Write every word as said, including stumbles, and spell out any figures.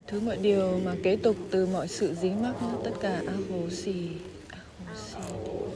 Thứ mọi điều mà kế tục từ mọi sự dính mắc, tất cả a hồ xì, a hồ xì.